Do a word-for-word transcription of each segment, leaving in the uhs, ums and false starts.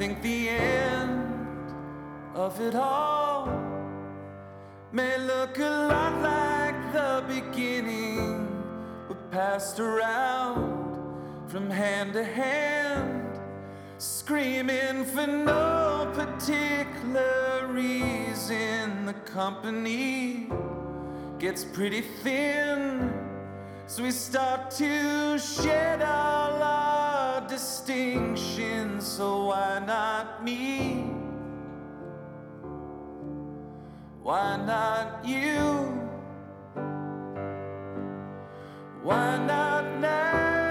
think the end of it all may look a lot like the beginning, but passed around from hand to hand, screaming for no particular reason. The company gets pretty thin, so we start to shed all our distinctions. So why not me? Why not you? Why not now?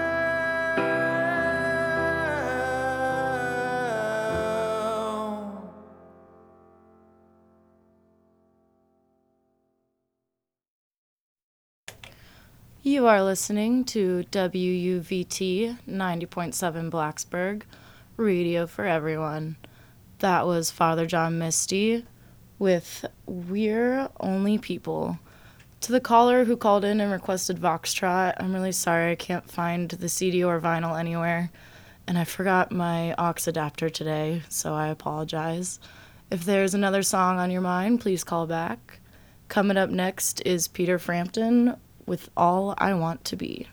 You are listening to W U V T ninety point seven Blacksburg, radio for everyone. That was Father John Misty with We're Only People. To the caller who called in and requested Voxtrot, I'm really sorry I can't find the C D or vinyl anywhere, and I forgot my aux adapter today, so I apologize. If there's another song on your mind, please call back. Coming up next is Peter Frampton with All I Want to Be.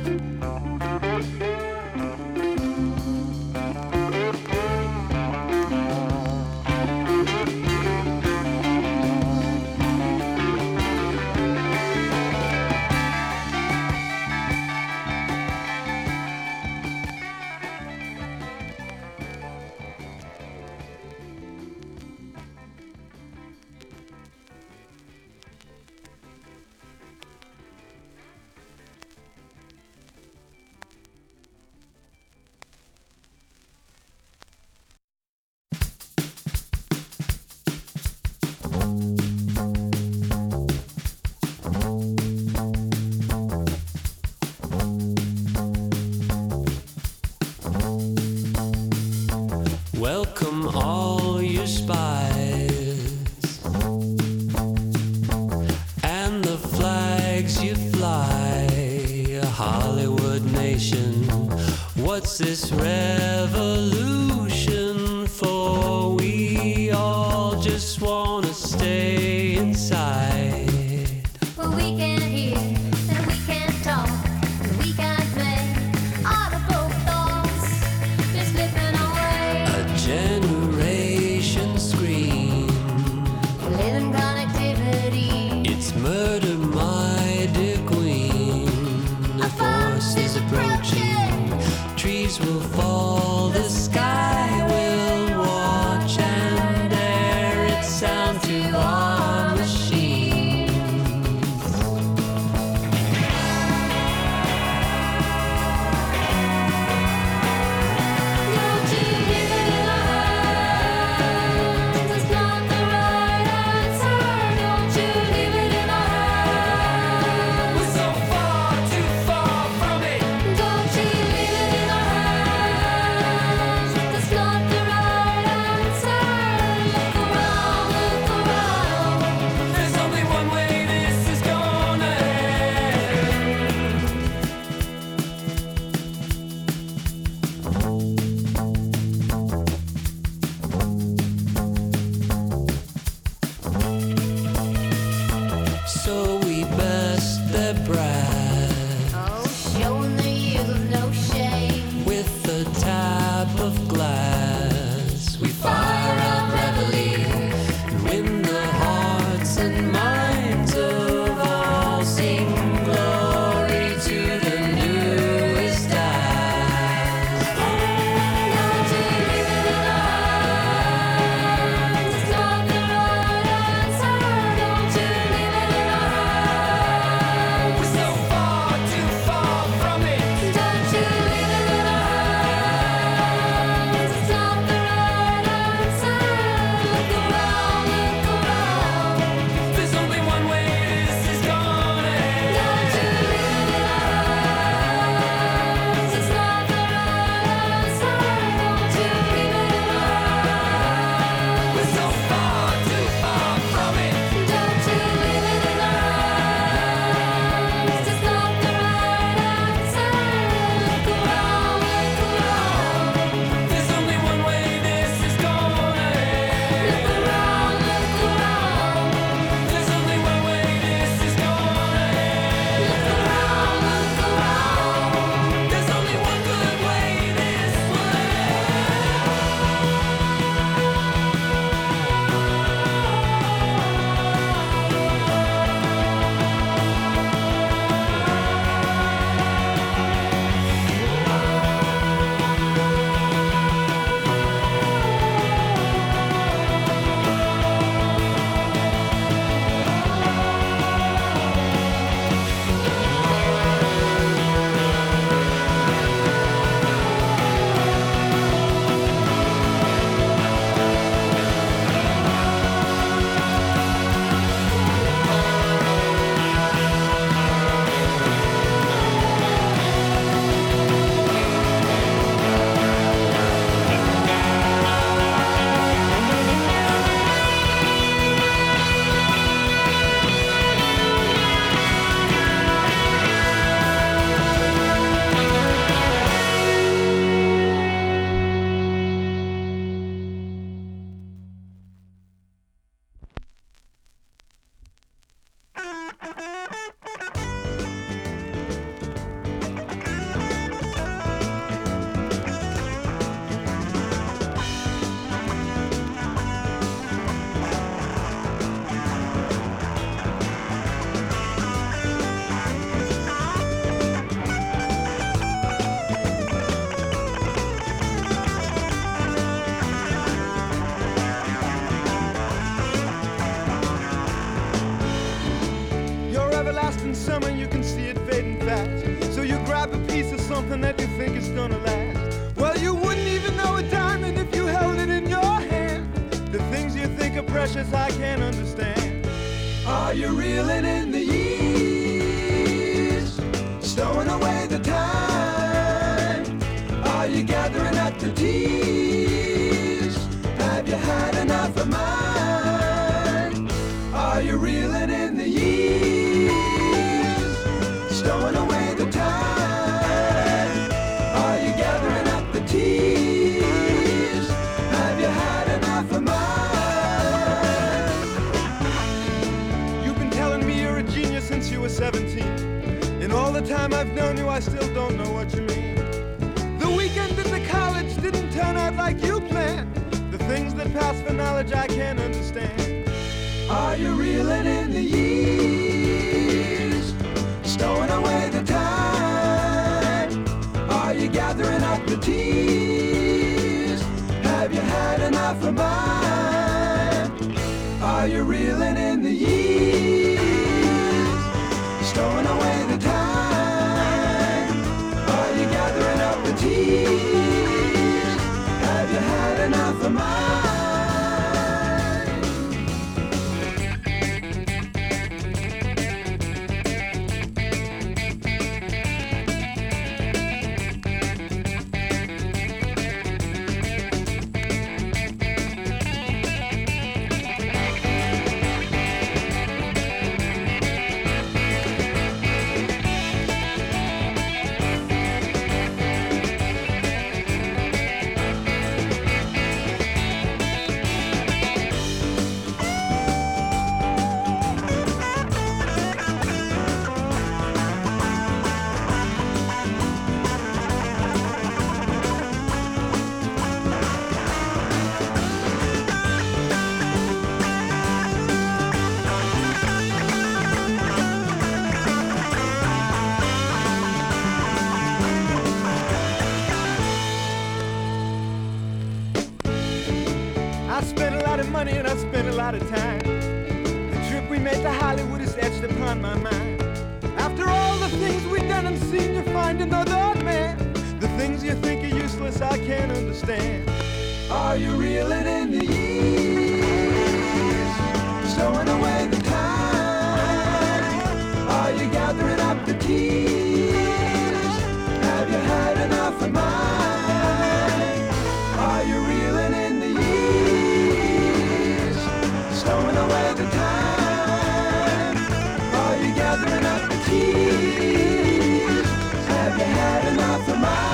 Welcome all your spies and the flags you fly, Hollywood nation. What's this revolution for? We all just wanna stay inside. Well, we can't hear and we can't talk and we can't play audible thoughts. They're slipping away. A generation scream. Living connectivity. It's murder, my dear queen. The force is approaching. Trees will fall, the sky will watch and dare its sound to our machine. Don't you leave it in our hands. It's not the right answer. Don't you leave it in our hands. We're so far, too far from it. Don't you leave it in our hands. It's not the right answer. Look around, look around. There's only one way this is gonna end. So we best their breath Oh, showing the years of no shame. with a tap of glass. We fire out reveille and win the hearts and minds of all. Sing glory to the newest act. Don't you leave it in our hands. It's not the right answer. Don't you leave it in our hands. We're so far, too far from it. something that you think is gonna last. Well, you wouldn't even know a diamond if you held it in your hand. The things you think are precious, I can't understand. Are you reeling in the years, stowing away the time? Are you gathering up the tears? Have you had enough of mine? Are you reeling in the years, stowing away the time? Are you gathering up the tears? Have you had enough of mine? You've been telling me you're a genius since you were seventeen. In all the time I've known you, I still don't know what you mean. The weekend in the college didn't turn out like you planned. The things that pass for knowledge I can't understand. Are you reeling in the years, stowing away the time? Are you gathering up the tears? Have you had enough of mine? Are you reeling in the years, stowing away the time? Are you gathering up the tears? Have you had enough of mine? I spent a lot of money and I spent a lot of time. The trip we made to Hollywood is etched upon my mind. After all the things we've done and seen, you find another man. The things you think are useless, I can't understand. Are you reeling in the years, stowing away the time? Are you gathering up the tears? Have you had enough of mine? Are you reeling in the years, stowing away the time? Are you gathering up the tears? Have you had enough of mine?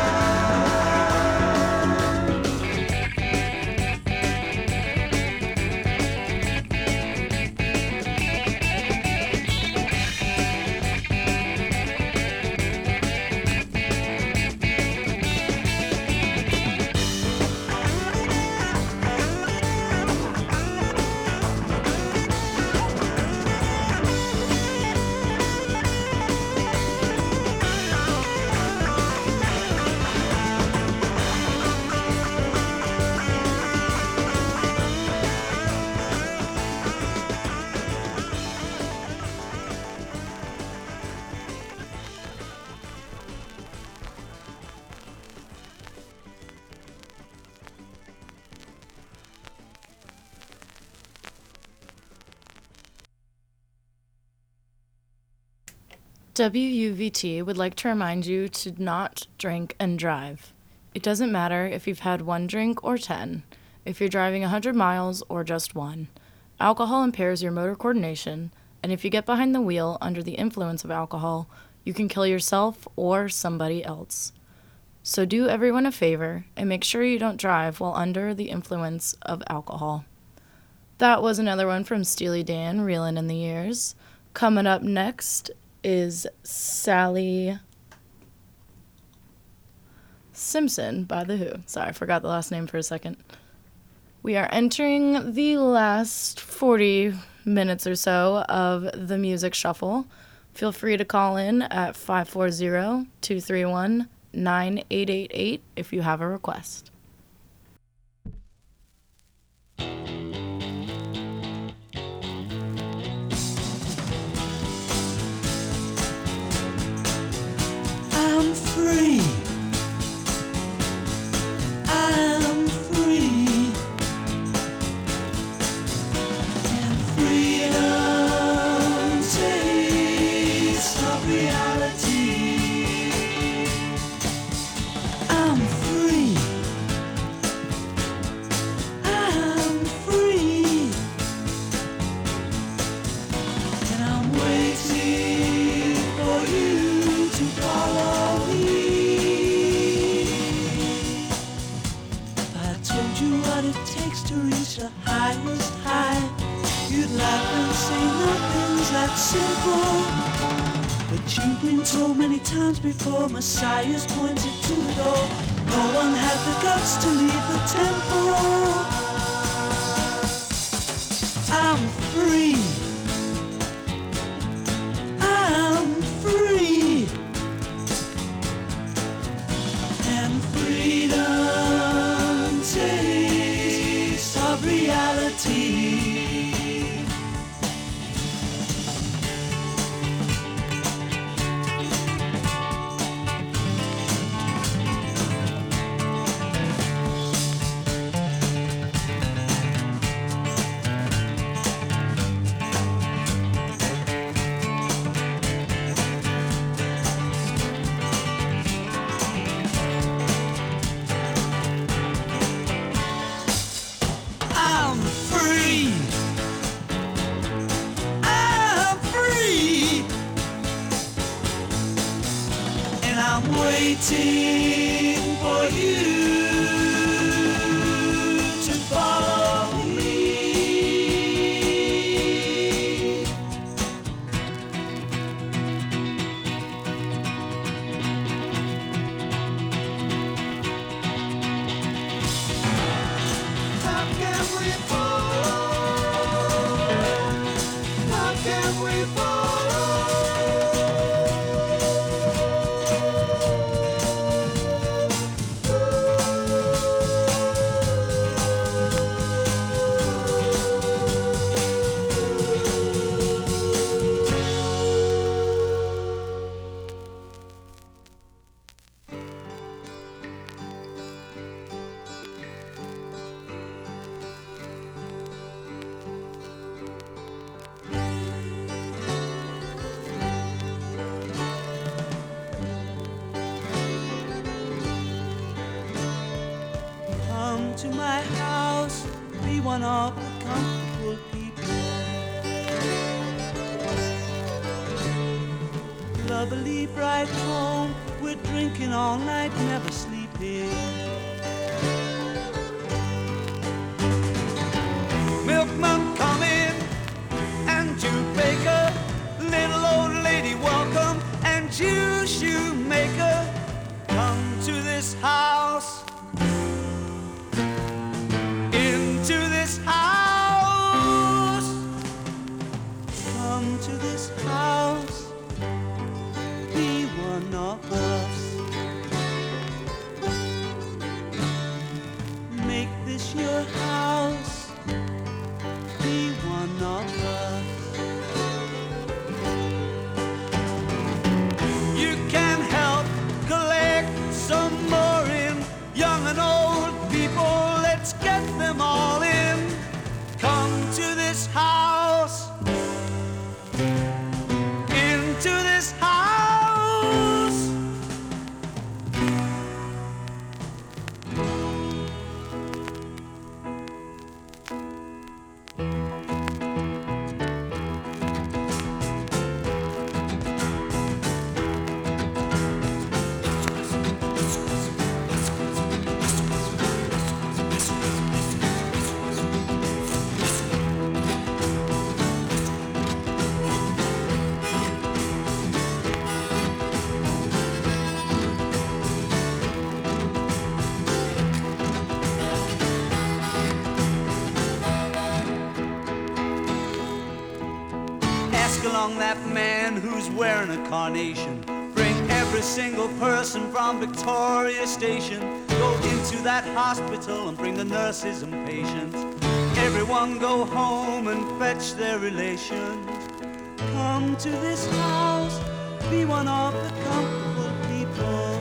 W U V T would like to remind you to not drink and drive. It doesn't matter if you've had one drink or ten, if you're driving one hundred miles or just one. Alcohol impairs your motor coordination, and if you get behind the wheel under the influence of alcohol, you can kill yourself or somebody else. So do everyone a favor and make sure you don't drive while under the influence of alcohol. That was another one from Steely Dan, Reelin' in the Years. Coming up next is Sally Simpson by The Who. Sorry, I forgot the last name for a second. We are entering the last forty minutes or so of the Music Shuffle. Feel free to call in at five four zero, two three one, nine eight eight eight if you have a request. I'm free. that simple. But you've been told many times before, Messiah's pointed to the door. No one had the guts to leave the temple. I'm free. I'm free. And freedom tastes of reality. I'm free. I'm free. And I'm waiting for you to follow me. How can we follow? How can we Come to my house, be one of the comfortable people. Lovely bright home, we're drinking all night, never sleeping. Milkman come in, and to baker, little old lady welcome, and you shoemaker, come to this house. Into this house, come to this house, be one of us. Make this your house, be one of us. You can help collect some more in young and old people. Let's get them all in. Come to this house. Into this house. Ask along that man who's wearing a carnation. Bring every single person from Victoria Station. Go into that hospital and bring the nurses and patients. Everyone go home and fetch their relations. Come to this house, be one of the comfortable people.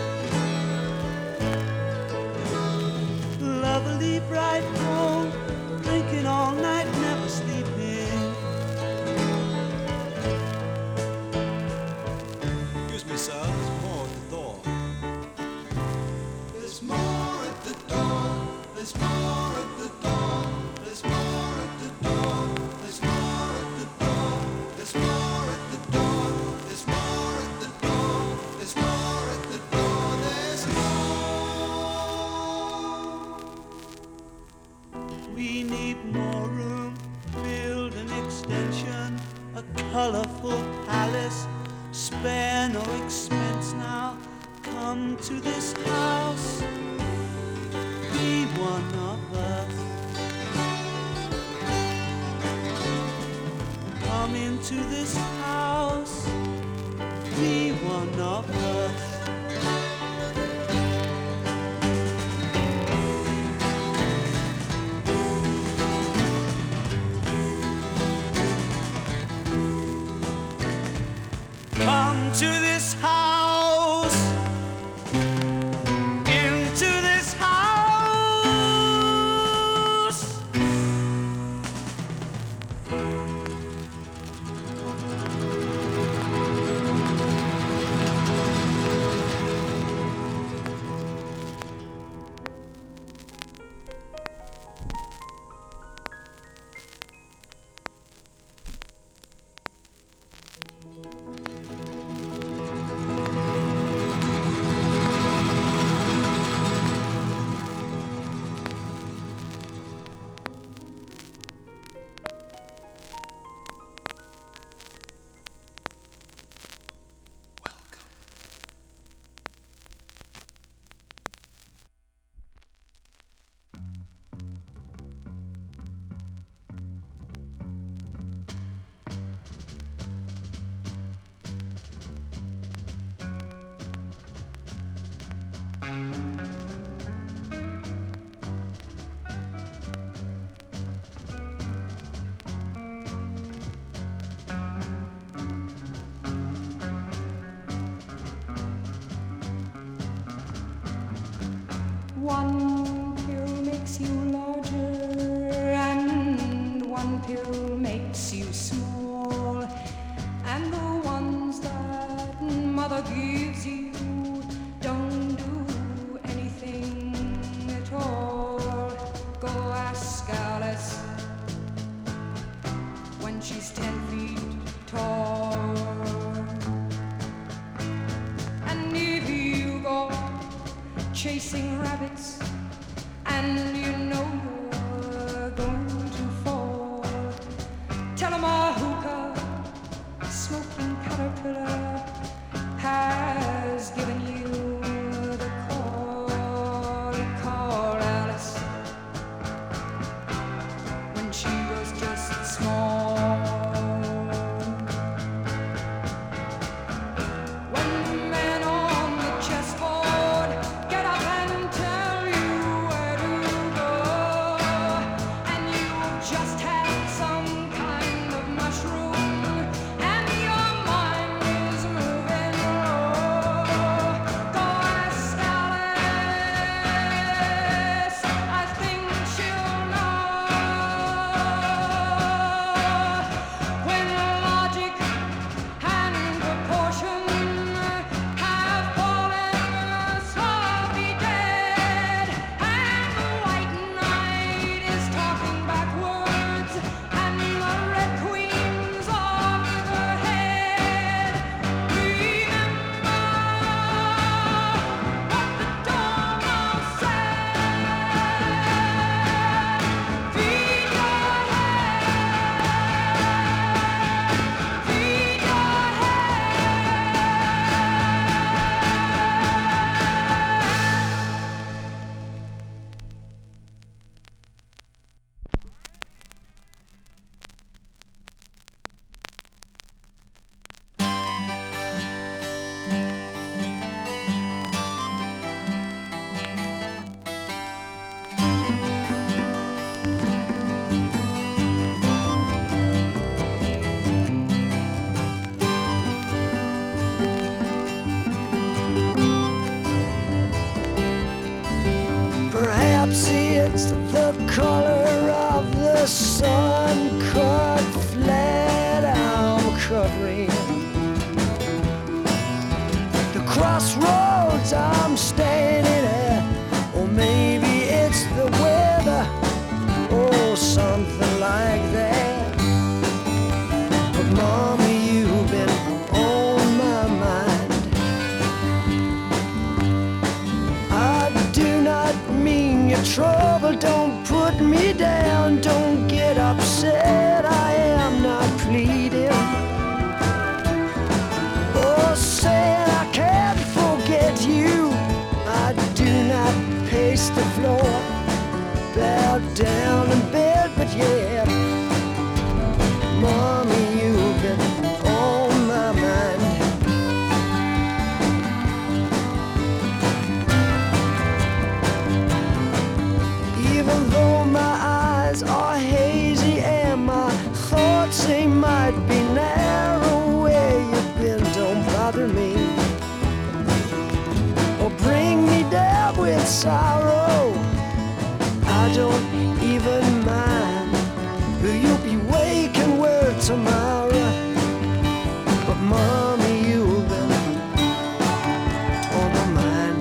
Lovely bright home, drinking all night, never sleeping. Excuse me, sir, there's more at the door. There's more at the door. There's more at the door. There's more at the door. There's more at the door. There's more at the door. There's more at the door. Come to this house, be one of us. Come into this house, be one of us. Come to this house, into this house. One pill makes you larger and one pill makes you small. And the ones that mother gives you don't do anything at all. Go ask Alice when she's ten feet tall. And if you go chasing rabbits and you know you're going to fall, tell 'em a hookah smoking caterpillar has given you the call. Call Alice when she was just small. When the man on the chessboard get up and tell you where to go, and you just had some kind of mushroom, and your mind is moving low. Go ask Alice, I think she'll know. When logic and proportion have fallen slowly dead, and the white knight is talking backwards, and the red queen's off her head. Remember what the Dormouse said. Feed your head, feed your Perhaps it's the color of the sun cut flat I'm covering. The crossroads I'm standing at, or maybe it's the weather, or something like that. But mommy, you've been on my mind. I do not mean your trouble, don't put me down, don't get upset, I am not pleading. Oh, said I can't forget you, with sorrow. I don't even mind who you'll be waking with tomorrow. But mommy, you've been on my mind.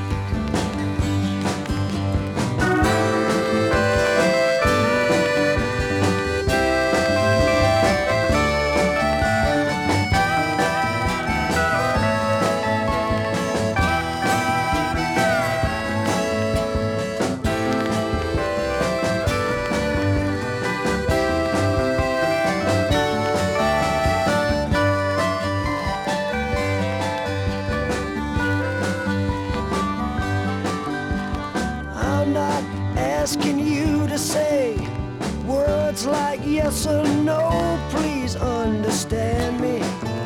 I'm not asking you to say words like yes or no. Please understand me.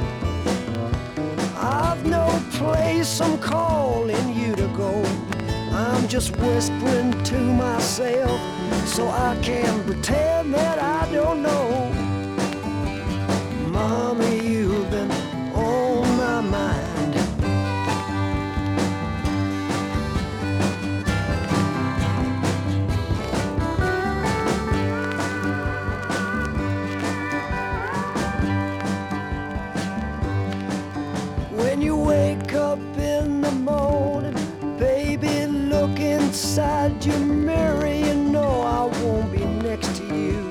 I've no place I'm calling you to go. I'm just whispering to myself so I can pretend that I don't know. Mommy, you've been on my mind. When you wake up in the morning, baby, look inside your mirror. You know I won't be next to you.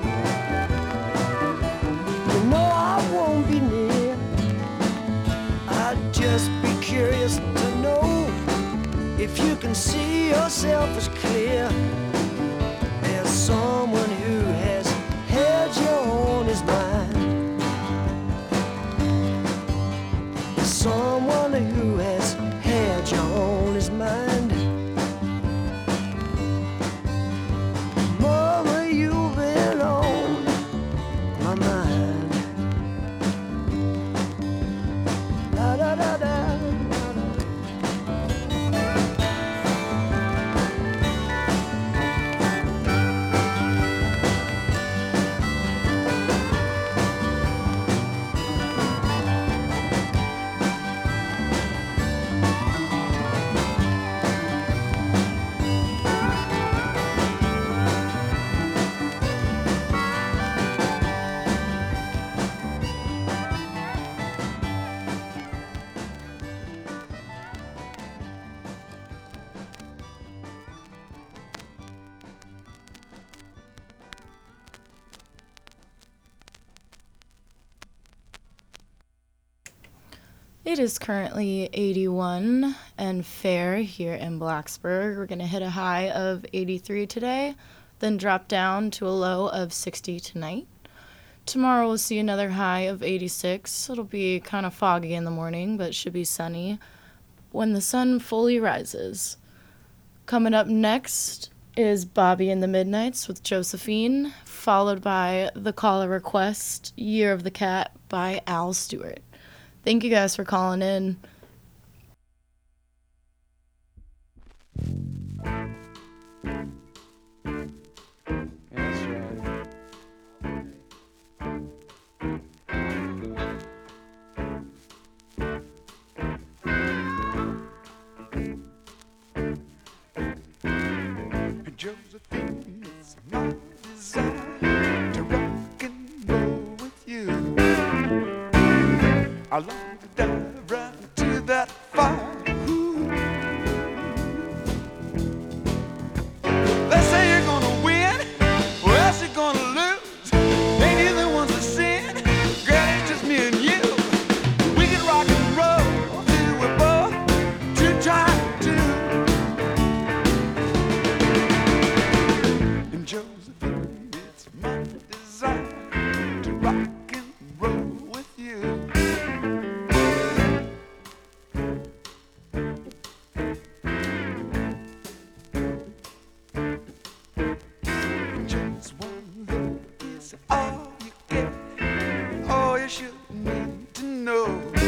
You know I won't be near. I'd just be curious to know if you can see yourself as clear as someone who has had you on his mind. Someone who has had you on his mind. Mama, you've been on my mind. Da da da da. It is currently eighty-one and fair here in Blacksburg. We're going to hit a high of eighty-three today, then drop down to a low of sixty tonight. Tomorrow we'll see another high of eighty-six. It'll be kind of foggy in the morning, but should be sunny when the sun fully rises. Coming up next is Bobby and the Midnights with Josephine, followed by The Caller Request, Year of the Cat by Al Stewart. Thank you guys for calling in. Josephine, it's my desire to rock and roll with you. I long to dive right into that fire. Ooh. They say you're gonna win, or else you're gonna lose. Ain't either one's a sin. Girl, it's just me and you. We can rock and roll till we're both too tired to. And Josephine, it's my desire to rock and roll with you. Just one look is all you get. All you should need to know.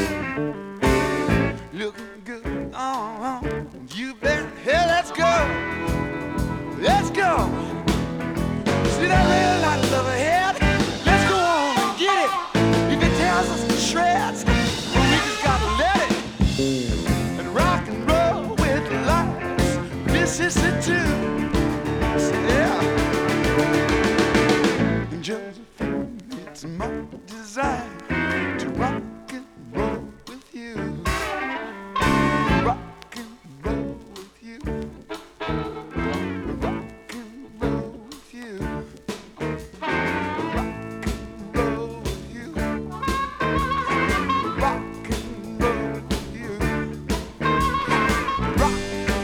Looking good, oh, you better, hey, let's go. Let's go. See that red light above her head? Let's go on and get it. If it tears us to shreds, well, we just gotta let it. And rock and roll with the lights. This sister too. Yeah. And Josephine, it's my desire to rock and roll with you. Rock and roll with you. Rock and roll with you. Rock and roll with you. Rock and roll with you. Rock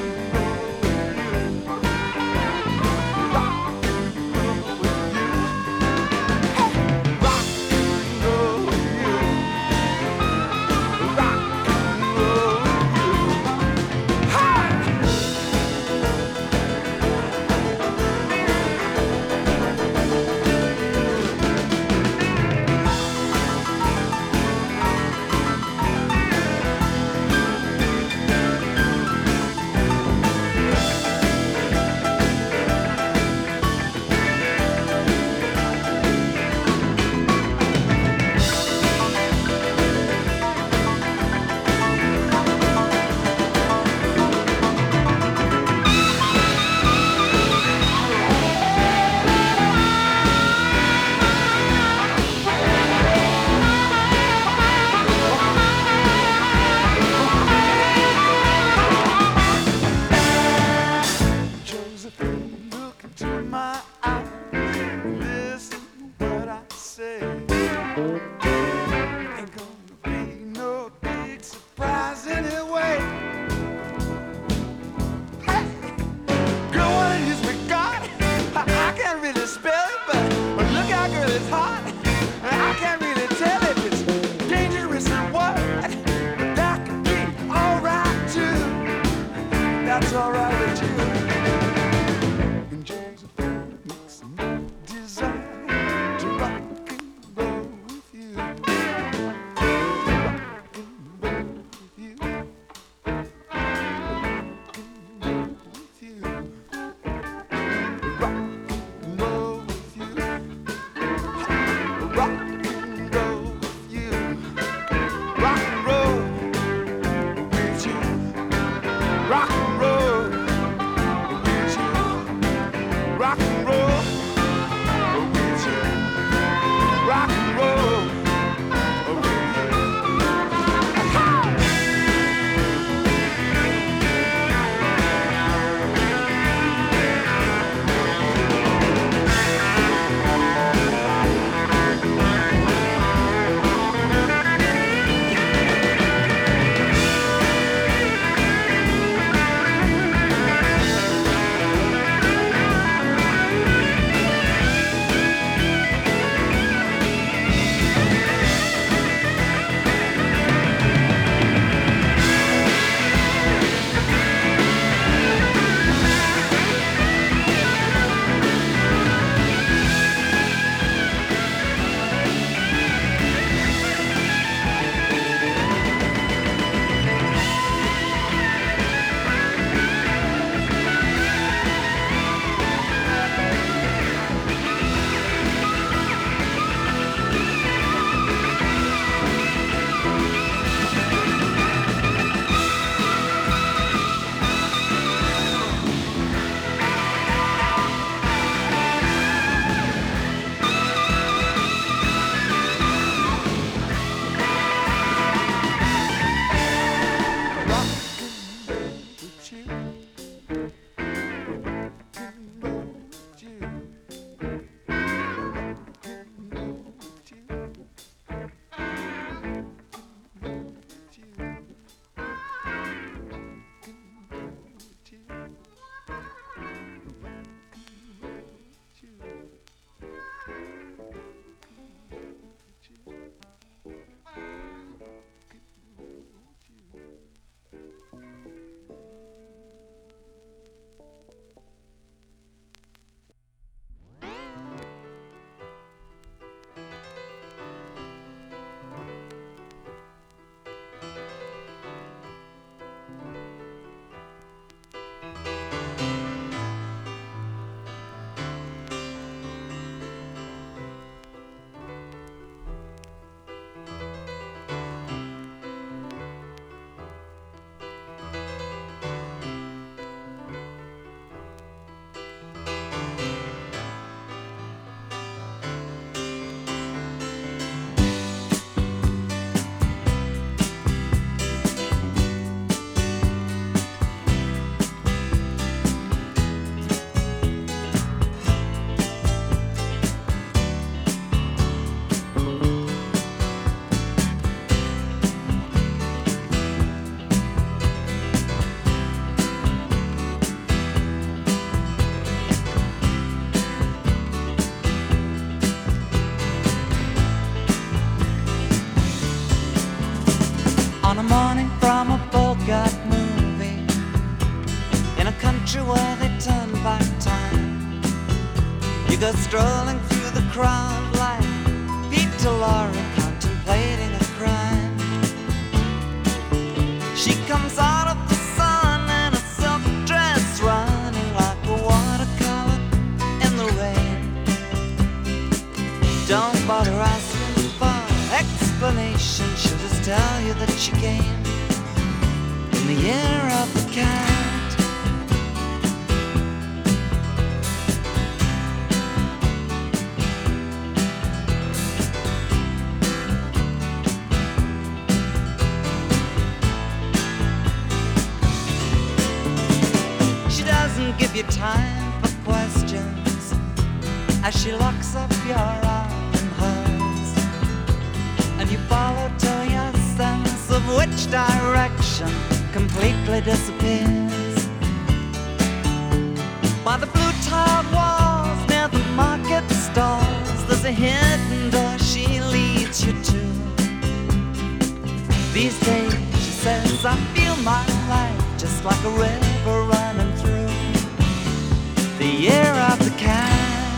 Josephine, look into my eyes. Listen to what I say. Ain't gonna be no big surprise anyway. Hey, girl, what it is we got? I, I can't really spell it, but, but look how girl is hot. I can't really tell if it's dangerous or what. But that could be alright too. That's alright with you. And Josephine makes me desire to rock and roll with you. Rock and roll with you. Rock and roll with you. Rock and roll with you. Rock and roll with you. Rock and roll with you. Rock and roll with you. Rock and roll with you. Rock and roll with you. goes strolling through the crowd like Peter Laura contemplating a crime. She comes out of the sun in a silk dress, running like a watercolor in the rain. Don't bother asking for explanation, she'll just tell you that she came in the year of the cat. She doesn't give you time for questions as she locks up your arm in hers, and you follow till your sense of which direction completely disappears. By the blue tiled walls near the market stalls, there's a hidden door she leads you to. These days, she says, I feel my life just like a river running through the year of the cat.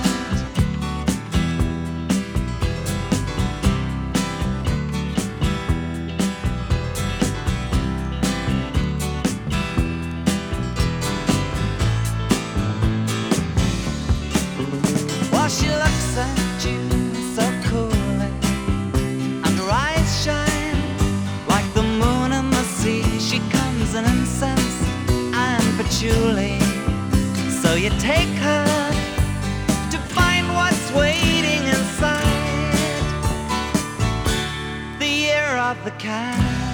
While she looks at you so coolly, and her eyes shine like the moon in the sea. She comes in incense and patchouli, so you take her to find what's waiting inside the year of the cat.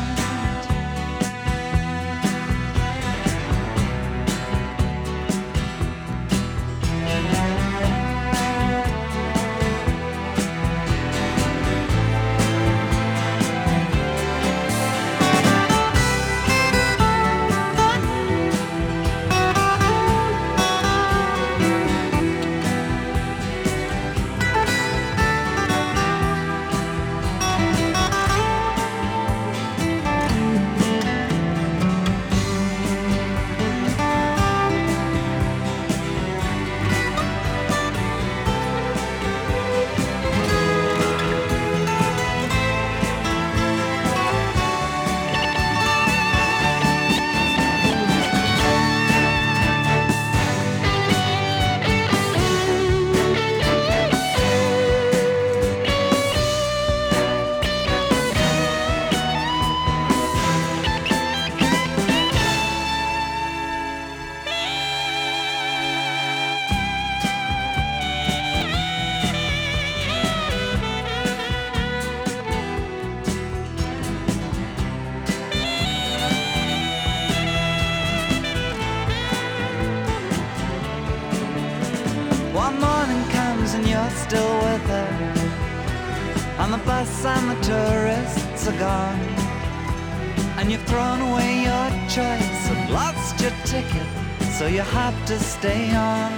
One morning comes and you're still with her, and the bus and the tourists are gone, and you've thrown away your choice and lost your ticket, so you have to stay on.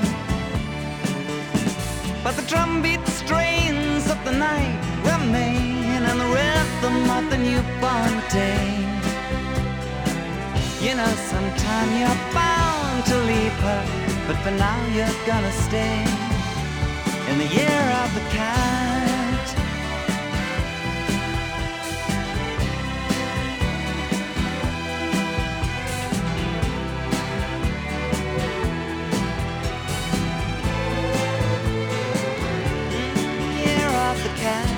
But the drumbeat strains of the night remain, and the rhythm of the newborn day. You know sometime you're bound to leave her, but for now you're gonna stay in the year of the cat. Year of the cat.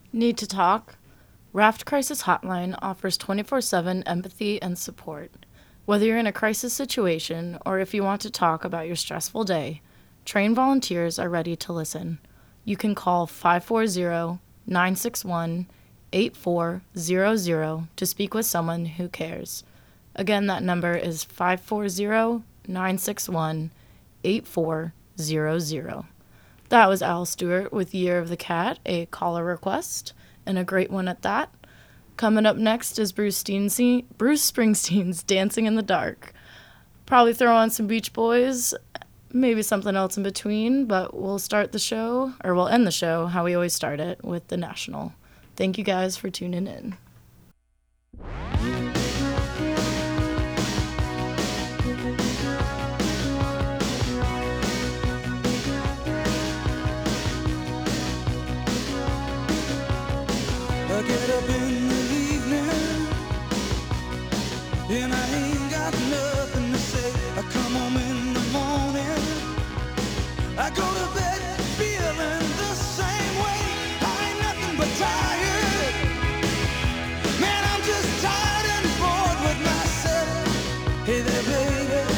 Need to talk? Raft Crisis Hotline offers twenty-four seven empathy and support. Whether you're in a crisis situation or if you want to talk about your stressful day, trained volunteers are ready to listen. You can call five four zero, nine six one, eight four zero zero to speak with someone who cares. Again, that number is five four zero, nine six one, eight four zero zero. That was Al Stewart with Year of the Cat, a caller request, and a great one at that. Coming up next is Bruce, Steensy, Bruce Springsteen's Dancing in the Dark. Probably throw on some Beach Boys, maybe something else in between, but we'll start the show, or we'll end the show how we always start it, with The National. Thank you guys for tuning in. I get up in the evening and I ain't got nothing to say. I come home in the morning, I go to bed feeling the same way. I ain't nothing but tired. Man, I'm just tired and bored with myself. Hey there, baby,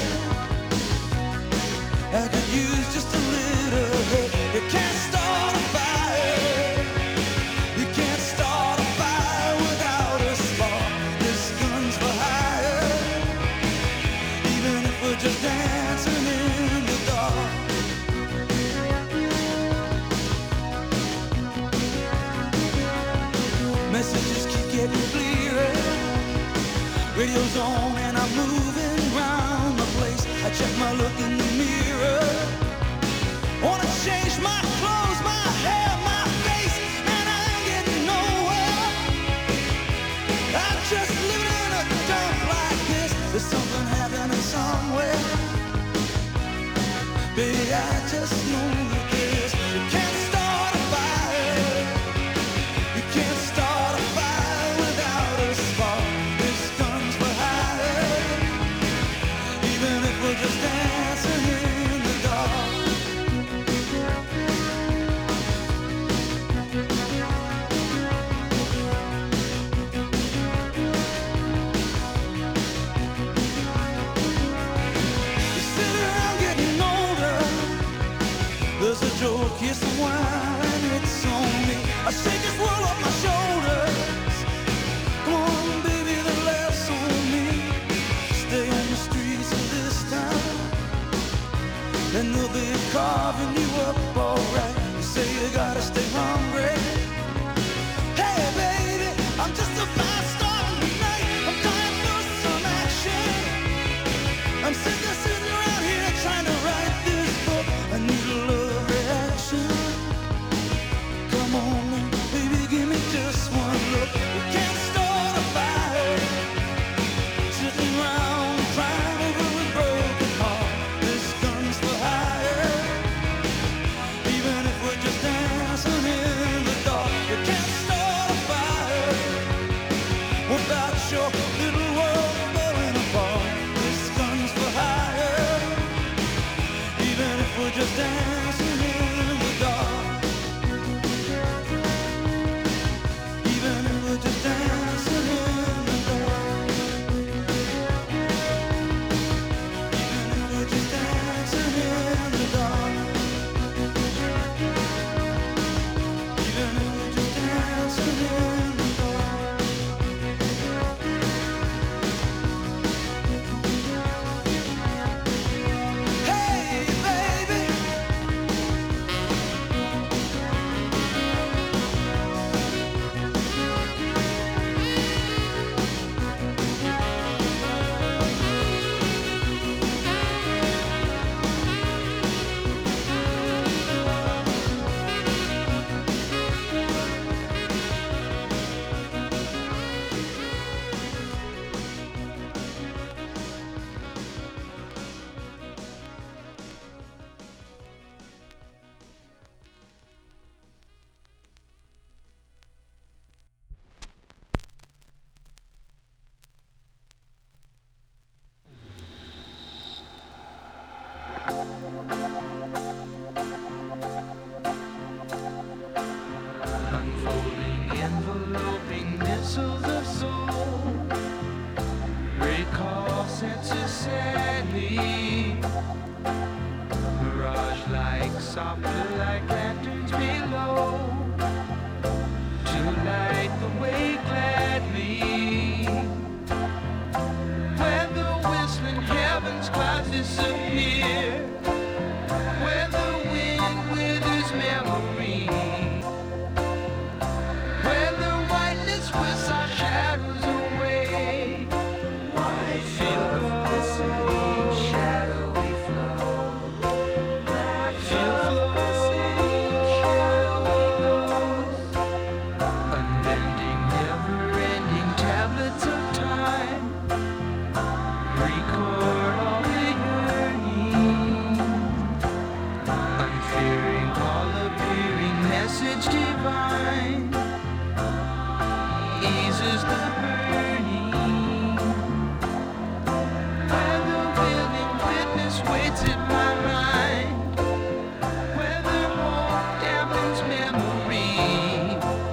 I could use just a little help. You can't start a fire. You can't start a fire without a spark. This gun's for hire, even if we're just dancing in the dark. Messages keep getting clearer. Radio's on and I'm moving round the place. I check my look in the mirror. Wanna change my clothes, my hair, my face, and I ain't getting nowhere. I'm just living in a dump like this. There's something happening somewhere. Baby, I just know that this. You can't start a fire. You can't start a fire without a spark. This gun's for hire, even if we're just dancing in the dark. You sit around getting older. There's a joke, here's some wine, it's on me. I shake this world off my shoulders. Come on, baby, the laughs on me. Stay on the streets of this town, and they'll be carving you up alright. You say you gotta stay hungry. Hey, baby, I'm just a fast starting tonight. I'm dying for some action. I'm sick of sitting around here trying to write this book. I need a love reaction. Come on, baby, gladly. Mirage like, softly like lanterns below, to light the way gladly. Where the whistling heavens clouds disappear, where the wind withers memory, where the whiteness whisks our shadows away. White field of glistening, shadowy flow. Black field of glistening, shadowy glows. Unbending, never-ending tablets of time record all the yearning. Unfearing, all-appearing message divine eases the burning. Where the willing witness waits at my mind, where the hope dampens memory,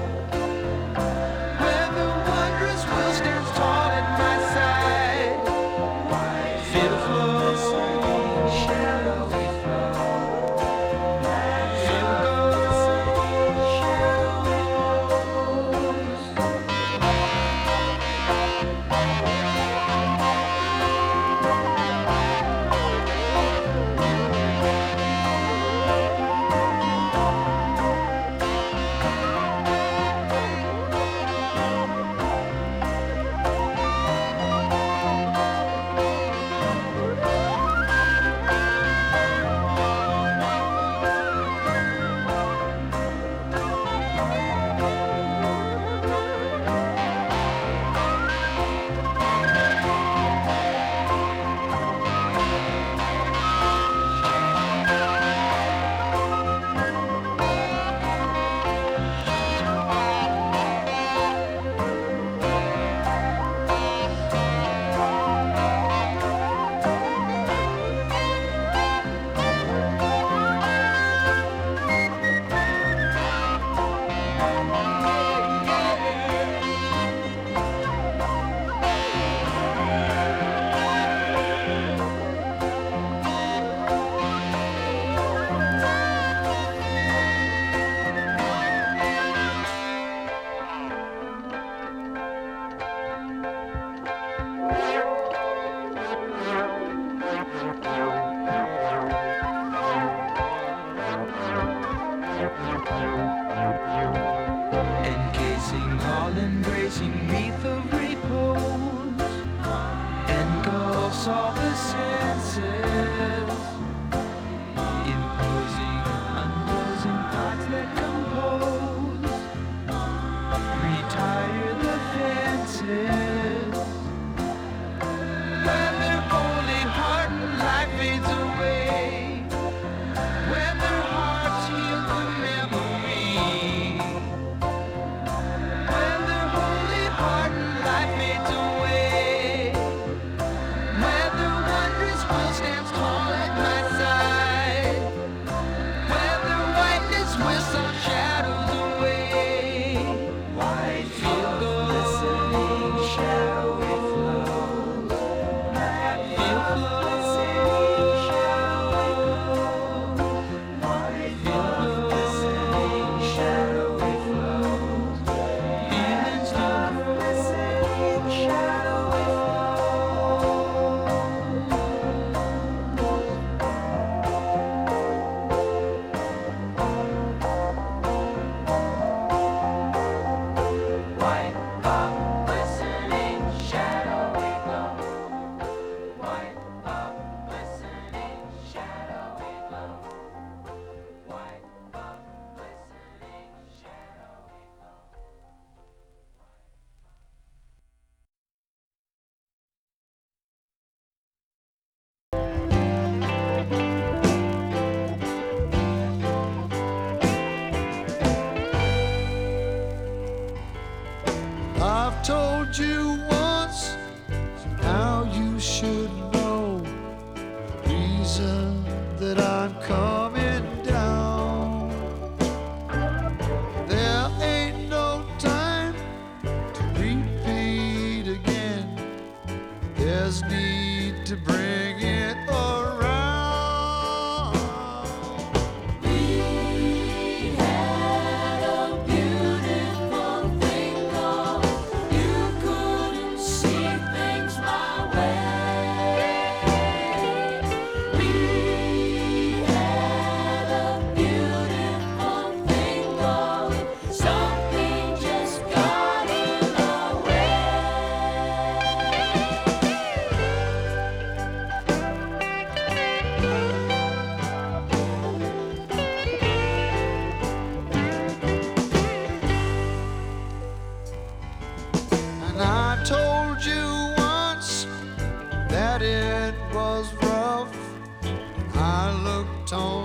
where the wondrous will stands tall at my side. Feel the flow, shadowy flow. Feel the shadowy encasing, all-embracing wreath of repose, engulfs all the senses, imposing, unclosing thoughts that compose, retire the fences, where their holy heart and life fades away, where their hearts heal the memory, where their holy heart and life fades away, where their wondrous will stands tall at my side, where their whiteness whisks our shadows away. White field of glistening, shadowy flows. Black field of glistening, shadowy glows. White field of glistening, shadowy flows. Feelings of glistening, shadowy White up, glistening, shadowy glow. White up, glistening, shadowy glow. White up, glistening, shadowy glow. I've told you once, so now you should know the reason that I'm coming down. There ain't no time to repeat again. There's need to bring it song.